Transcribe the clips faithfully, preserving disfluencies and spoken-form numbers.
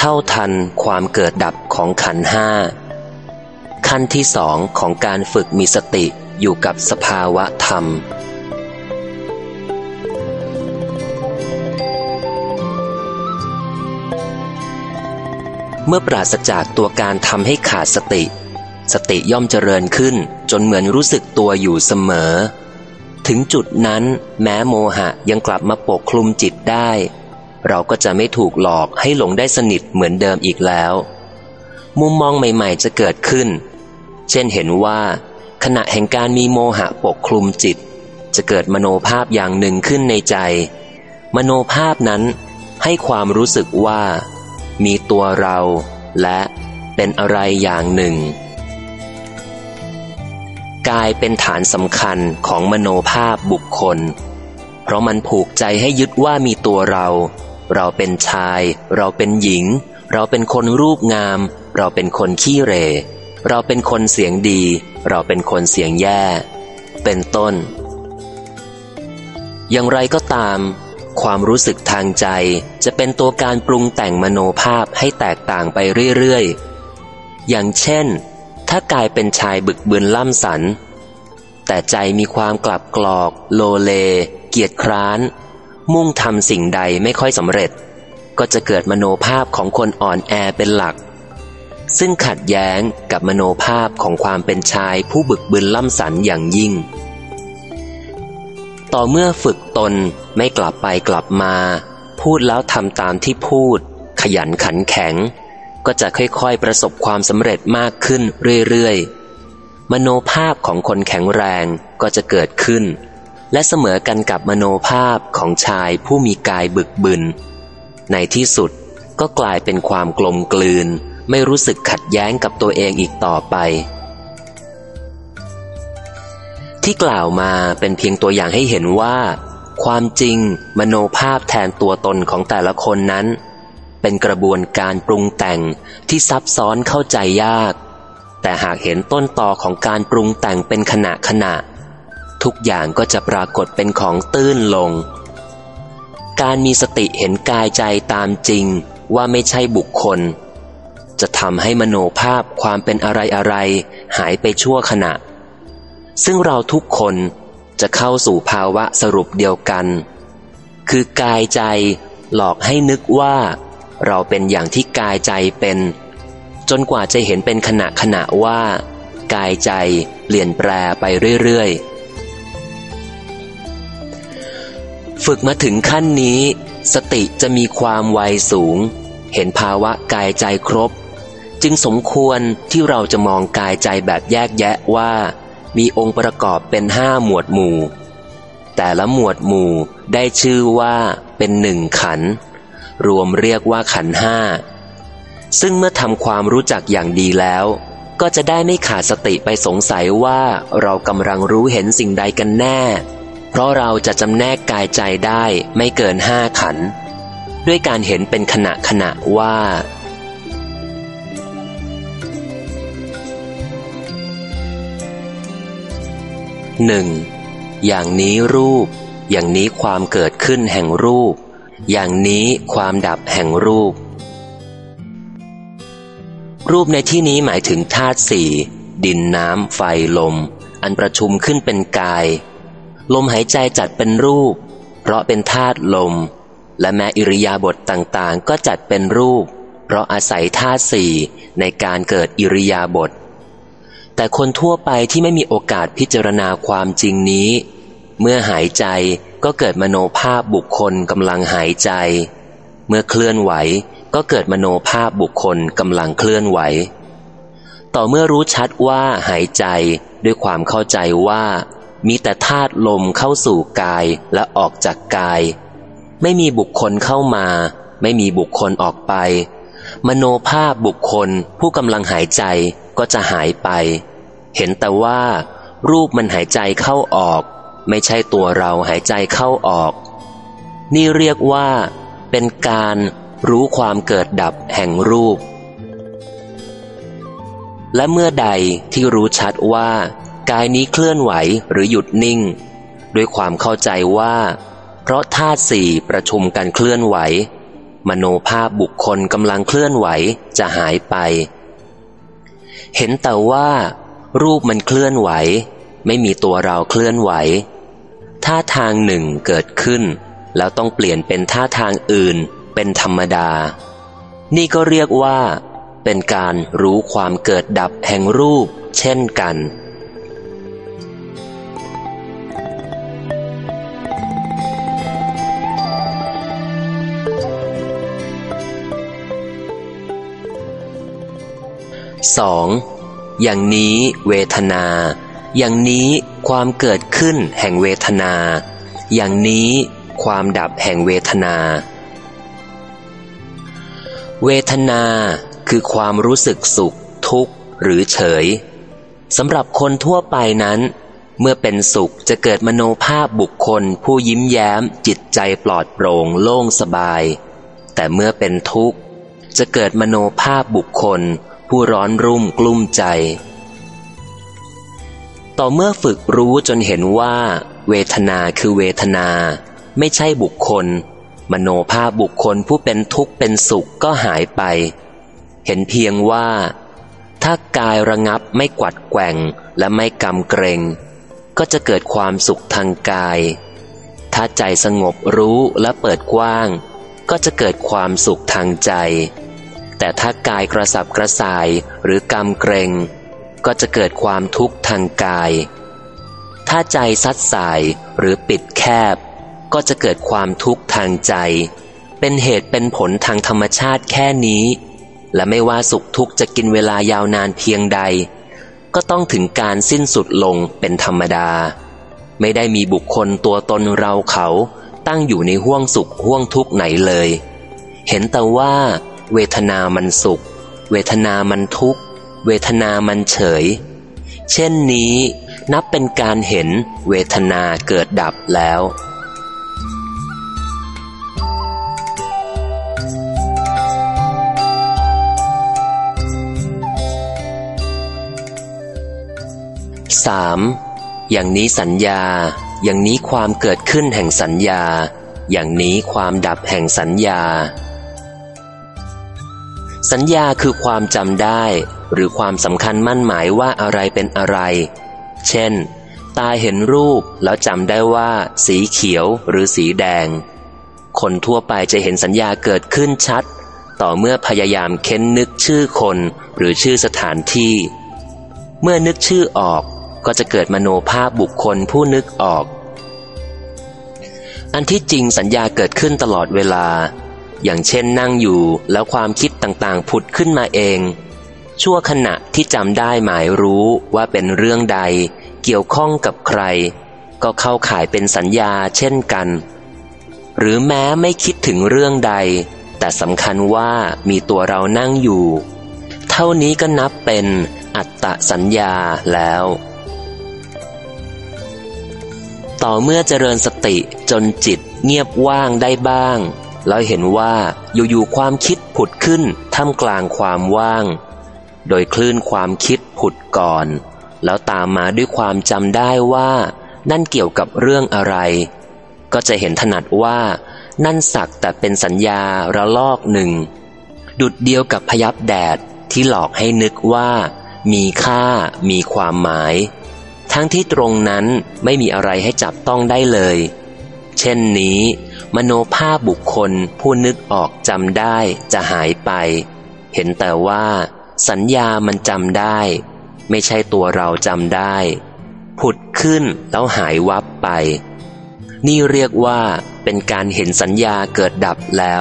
ท่าทันความเกิดดับของขันธ์ห้าขั้นที่สองของการฝึกมีสติอยู่กับสภาวะธรรมเมื่อปราศจากตัวการทำให้ขาดสติสติย่อมเจริญขึ้นจนเหมือนรู้สึกตัวอยู่เสมอถึงจุดนั้นแม้โมหะยังกลับมาปกคลุมจิตได้เราก็จะไม่ถูกหลอกให้หลงได้สนิทเหมือนเดิมอีกแล้วมุมมองใหม่ๆจะเกิดขึ้นเช่นเห็นว่าขณะแห่งการมีโมหะปกคลุมจิตจะเกิดมโนภาพอย่างหนึ่งขึ้นในใจมโนภาพนั้นให้ความรู้สึกว่ามีตัวเราและเป็นอะไรอย่างหนึ่งกายเป็นฐานสำคัญของมโนภาพบุคคลเพราะมันผูกใจให้ยึดว่ามีตัวเราเราเป็นชายเราเป็นหญิงเราเป็นคนรูปงามเราเป็นคนขี้เหร่เราเป็นคนเสียงดีเราเป็นคนเสียงแย่เป็นต้นอย่างไรก็ตามความรู้สึกทางใจจะเป็นตัวการปรุงแต่งมโนภาพให้แตกต่างไปเรื่อยๆอย่างเช่นถ้ากายเป็นชายบึกบึนล่ำสันแต่ใจมีความกลับกรอกโลเลเกียจคร้านมุ่งทำสิ่งใดไม่ค่อยสำเร็จก็จะเกิดมโนภาพของคนอ่อนแอเป็นหลักซึ่งขัดแย้งกับมโนภาพของความเป็นชายผู้บึกบึนล่ำสันอย่างยิ่งต่อเมื่อฝึกตนไม่กลับไปกลับมาพูดแล้วทำตามที่พูดขยันขันแข็งก็จะค่อยๆประสบความสำเร็จมากขึ้นเรื่อยๆมโนภาพของคนแข็งแรงก็จะเกิดขึ้นและเสมอกันกับมโนภาพของชายผู้มีกายบึกบึนในที่สุดก็กลายเป็นความกลมกลืนไม่รู้สึกขัดแย้งกับตัวเองอีกต่อไปที่กล่าวมาเป็นเพียงตัวอย่างให้เห็นว่าความจริงมโนภาพแทนตัวตนของแต่ละคนนั้นเป็นกระบวนการปรุงแต่งที่ซับซ้อนเข้าใจยากแต่หากเห็นต้นตอของการปรุงแต่งเป็นขณะขณะทุกอย่างก็จะปรากฏเป็นของตื้นลงการมีสติเห็นกายใจตามจริงว่าไม่ใช่บุคคลจะทำให้มโนภาพความเป็นอะไรอะไรหายไปชั่วขณะซึ่งเราทุกคนจะเข้าสู่ภาวะสรุปเดียวกันคือกายใจหลอกให้นึกว่าเราเป็นอย่างที่กายใจเป็นจนกว่าจะเห็นเป็นขณะขณะว่ากายใจเปลี่ยนแปรไปเรื่อยๆฝึกมาถึงขั้นนี้สติจะมีความไวสูงเห็นภาวะกายใจครบจึงสมควรที่เราจะมองกายใจแบบแยกแยะว่ามีองค์ประกอบเป็นห้าหมวดหมู่แต่ละหมวดหมู่ได้ชื่อว่าเป็นหนึ่งขันธ์รวมเรียกว่าขันธ์ห้าซึ่งเมื่อทำความรู้จักอย่างดีแล้วก็จะได้ไม่ขาดสติไปสงสัยว่าเรากำลังรู้เห็นสิ่งใดกันแน่เพราะเราจะจำแนกกายใจได้ไม่เกินห้าขันธ์ด้วยการเห็นเป็นขณะขณะว่าหนึ่งอย่างนี้รูปอย่างนี้ความเกิดขึ้นแห่งรูปอย่างนี้ความดับแห่งรูปรูปในที่นี้หมายถึงธาตุสี่ดินน้ำไฟลมอันประชุมขึ้นเป็นกายลมหายใจจัดเป็นรูปเพราะเป็นธาตุลมและแม้อิริยาบถต่างๆก็จัดเป็นรูปเพราะอาศัยธาตุสี่ในการเกิดอิริยาบถแต่คนทั่วไปที่ไม่มีโอกาสพิจารณาความจริงนี้เมื่อหายใจก็เกิดมโนภาพบุคคลกำลังหายใจเมื่อเคลื่อนไหวก็เกิดมโนภาพบุคคลกำลังเคลื่อนไหวต่อเมื่อรู้ชัดว่าหายใจด้วยความเข้าใจว่ามีแต่ธาตุลมเข้าสู่กายและออกจากกายไม่มีบุคคลเข้ามาไม่มีบุคคลออกไปมโนภาพบุคคลผู้กำลังหายใจก็จะหายไปเห็นแต่ว่ารูปมันหายใจเข้าออกไม่ใช่ตัวเราหายใจเข้าออกนี่เรียกว่าเป็นการรู้ความเกิดดับแห่งรูปและเมื่อใดที่รู้ชัดว่ากายนี้เคลื่อนไหวหรือหยุดนิ่งด้วยความเข้าใจว่าเพราะธาตุสี่ประชุมกันเคลื่อนไหวมโนภาพบุคคลกำลังเคลื่อนไหวจะหายไปเห็นแต่ว่ารูปมันเคลื่อนไหวไม่มีตัวเราเคลื่อนไหวท่าทางหนึ่งเกิดขึ้นแล้วต้องเปลี่ยนเป็นท่าทางอื่นเป็นธรรมดานี่ก็เรียกว่าเป็นการรู้ความเกิดดับแห่งรูปเช่นกันสอง อย่างนี้เวทนาอย่างนี้ความเกิดขึ้นแห่งเวทนาอย่างนี้ความดับแห่งเวทนาเวทนาคือความรู้สึกสุขทุกข์หรือเฉยสำหรับคนทั่วไปนั้นเมื่อเป็นสุขจะเกิดมโนภาพบุคคลผู้ยิ้มแย้มจิตใจปลอดโปร่งโล่งสบายแต่เมื่อเป็นทุกข์จะเกิดมโนภาพบุคคลผู้ร้อนรุ่มกลุ้มใจต่อเมื่อฝึกรู้จนเห็นว่าเวทนาคือเวทนาไม่ใช่บุคคลมโนภาพบุคคลผู้เป็นทุกข์เป็นสุขก็หายไปเห็นเพียงว่าถ้ากายระงับไม่กวัดแกว่งและไม่กำเกรงก็จะเกิดความสุขทางกายถ้าใจสงบรู้และเปิดกว้างก็จะเกิดความสุขทางใจแต่ถ้ากายกระสับกระส่ายหรือกำเกรงก็จะเกิดความทุกข์ทางกายถ้าใจซัดสายหรือปิดแคบก็จะเกิดความทุกข์ทางใจเป็นเหตุเป็นผลทางธรรมชาติแค่นี้และไม่ว่าสุขทุกข์จะกินเวลายาวนานเพียงใดก็ต้องถึงการสิ้นสุดลงเป็นธรรมดาไม่ได้มีบุคคลตัวตนเราเขาตั้งอยู่ในห้วงสุขห้วงทุกข์ไหนเลยเห็นแต่ว่าเวทนามันสุขเวทนามันทุกข์เวทนามันเฉยเช่นนี้นับเป็นการเห็นเวทนาเกิดดับแล้วสาม อย่างนี้สัญญาอย่างนี้ความเกิดขึ้นแห่งสัญญาอย่างนี้ความดับแห่งสัญญาสัญญาคือความจำได้หรือความสำคัญมั่นหมายว่าอะไรเป็นอะไรเช่นตาเห็นรูปแล้วจำได้ว่าสีเขียวหรือสีแดงคนทั่วไปจะเห็นสัญญาเกิดขึ้นชัดต่อเมื่อพยายามเค้นนึกชื่อคนหรือชื่อสถานที่เมื่อนึกชื่อออกก็จะเกิดมโนภาพบุคคลผู้นึกออกอันที่จริงสัญญาเกิดขึ้นตลอดเวลาอย่างเช่นนั่งอยู่แล้วความคิดต่างๆผุดขึ้นมาเองชั่วขณะที่จำได้หมายรู้ว่าเป็นเรื่องใดเกี่ยวข้องกับใครก็เข้าข่ายเป็นสัญญาเช่นกันหรือแม้ไม่คิดถึงเรื่องใดแต่สำคัญว่ามีตัวเรานั่งอยู่เท่านี้ก็นับเป็นอัตตสัญญาแล้วต่อเมื่อเจริญสติจนจิตเงียบว่างได้บ้างแล้วเห็นว่าอยู่ๆความคิดผุดขึ้นท่ามกลางความว่างโดยคลื่นความคิดผุดก่อนแล้วตามมาด้วยความจำได้ว่านั่นเกี่ยวกับเรื่องอะไรก็จะเห็นถนัดว่านั่นสักแต่เป็นสัญญาระลอกหนึ่งดุจเดียวกับพยับแดดที่หลอกให้นึกว่ามีค่ามีความหมายทั้งที่ตรงนั้นไม่มีอะไรให้จับต้องได้เลยเช่นนี้มโนภาพบุคคลผู้นึกออกจำได้จะหายไปเห็นแต่ว่าสัญญามันจำได้ไม่ใช่ตัวเราจำได้ผุดขึ้นแล้วหายวับไปนี่เรียกว่าเป็นการเห็นสัญญาเกิดดับแล้ว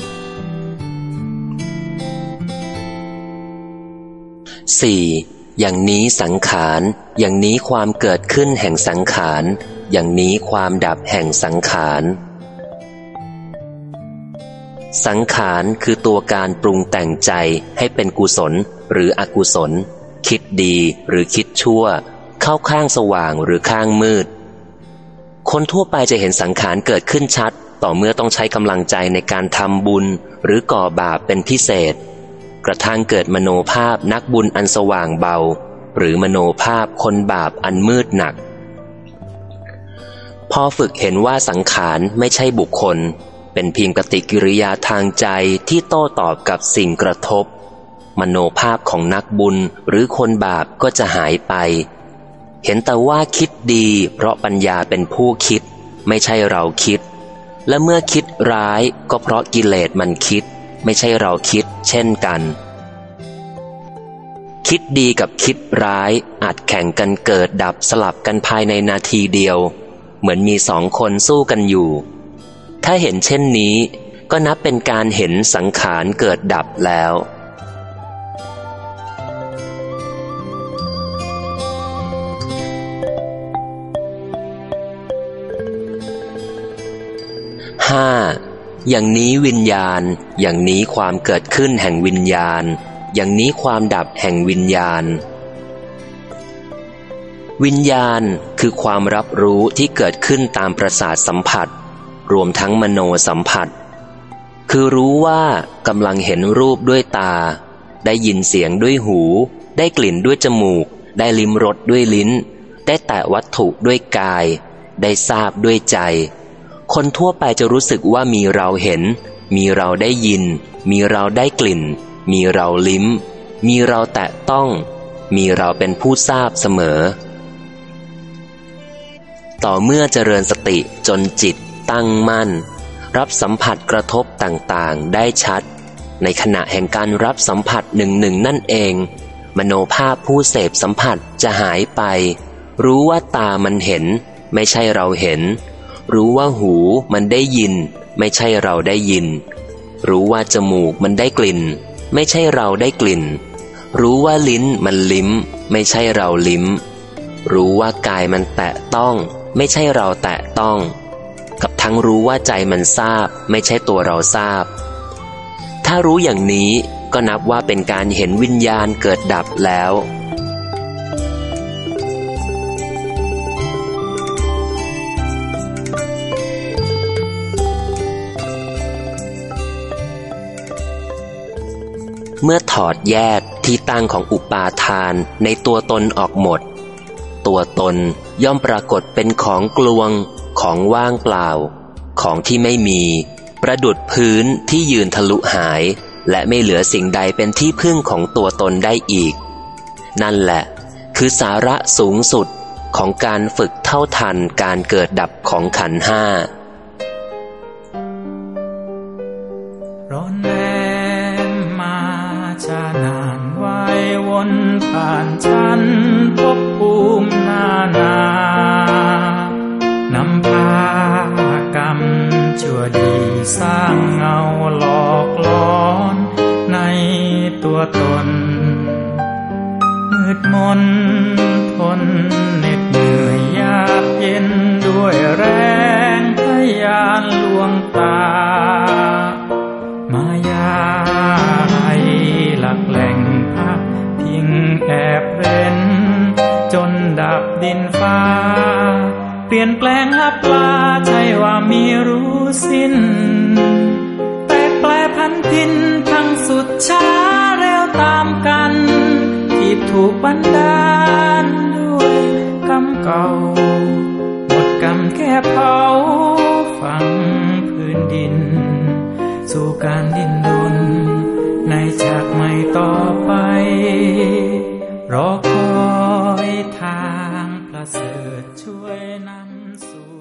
สี่อย่างนี้สังขารอย่างนี้ความเกิดขึ้นแห่งสังขารอย่างนี้ความดับแห่งสังขารสังขารคือตัวการปรุงแต่งใจให้เป็นกุศลหรืออกุศลคิดดีหรือคิดชั่วเข้าข้างสว่างหรือข้างมืดคนทั่วไปจะเห็นสังขารเกิดขึ้นชัดต่อเมื่อต้องใช้กำลังใจในการทำบุญหรือก่อบาปเป็นพิเศษกระทั่งเกิดมโนภาพนักบุญอันสว่างเบาหรือมโนภาพคนบาปอันมืดหนัก พอฝึกเห็นว่าสังขารไม่ใช่บุคคลเป็นเพียงปฏิกิริยาทางใจที่โต้ตอบกับสิ่งกระทบมโนภาพของนักบุญหรือคนบาปก็จะหายไปเห็นแต่ว่าคิดดีเพราะปัญญาเป็นผู้คิดไม่ใช่เราคิดและเมื่อคิดร้ายก็เพราะกิเลสมันคิดไม่ใช่เราคิดเช่นกันคิดดีกับคิดร้ายอาจแข่งกันเกิดดับสลับกันภายในนาทีเดียวเหมือนมีสองคนสู้กันอยู่ถ้าเห็นเช่นนี้ก็นับเป็นการเห็นสังขารเกิดดับแล้วห้าอย่างนี้วิญญาณอย่างนี้ความเกิดขึ้นแห่งวิญญาณอย่างนี้ความดับแห่งวิญญาณวิญญาณคือความรับรู้ที่เกิดขึ้นตามประสาทสัมผัสรวมทั้งมโนสัมผัสคือรู้ว่ากำลังเห็นรูปด้วยตาได้ยินเสียงด้วยหูได้กลิ่นด้วยจมูกได้ลิ้มรสด้วยลิ้นได้แตะวัตถุด้วยกายได้ทราบด้วยใจคนทั่วไปจะรู้สึกว่ามีเราเห็นมีเราได้ยินมีเราได้กลิ่นมีเราลิ้มมีเราแตะต้องมีเราเป็นผู้ทราบเสมอต่อเมื่อเจริญสติจนจิตตั้งมั่นรับสัมผัสกระทบต่างๆได้ชัดในขณะแห่งการรับสัมผัสหนึ่งหนึ่งนั่นเองมโนภาพผู้เสพสัมผัสจะหายไปรู้ว่าตามันเห็นไม่ใช่เราเห็นรู้ว่าหูมันได้ยินไม่ใช่เราได้ยินรู้ว่าจมูกมันได้กลิ่นไม่ใช่เราได้กลิ่นรู้ว่าลิ้นมันลิ้มไม่ใช่เราลิ้มรู้ว่ากายมันแตะต้องไม่ใช่เราแตะต้องกับทั้งรู้ว่าใจมันทราบไม่ใช่ตัวเราทราบถ้ารู้อย่างนี้ก็นับว่าเป็นการเห็นวิญญาณเกิดดับแล้วเมื่อถอดแยกที่ตั้งของอุปาทานในตัวตนออกหมดตัวตนย่อมปรากฏเป็นของกลวงของว่างเปล่าของที่ไม่มีประดุจพื้นที่ยืนทะลุหายและไม่เหลือสิ่งใดเป็นที่พึ่งของตัวตนได้อีกนั่นแหละคือสาระสูงสุดของการฝึกเท่าทันการเกิดดับของขันธ์ห้าชานานไว้วนผ่านชั้นภพภูมินานานำพากรรมชั่วดีสร้างเงาหลอกล้อนในตัวตนมืดมนทนเหน็ดเหนื่อยยากเย็นด้วยแรงพยานลวงตามายาหลักแหล่งพักพิงแอบเร้นจนดับดินฟ้าเปลี่ยนแปลงลับลาใช่ว่ามีรู้สิ้นแตกแปลพันพินทั้งสุดช้าเร็วตามกันที่ถูกบันดาลด้วยกรรมเก่าหมดกรรมแค่เผาฝังพื้นดินสู่การดิ้นรนในฉากใหม่ต่อไปรอคอยทางประเสริฐช่วยนำสู่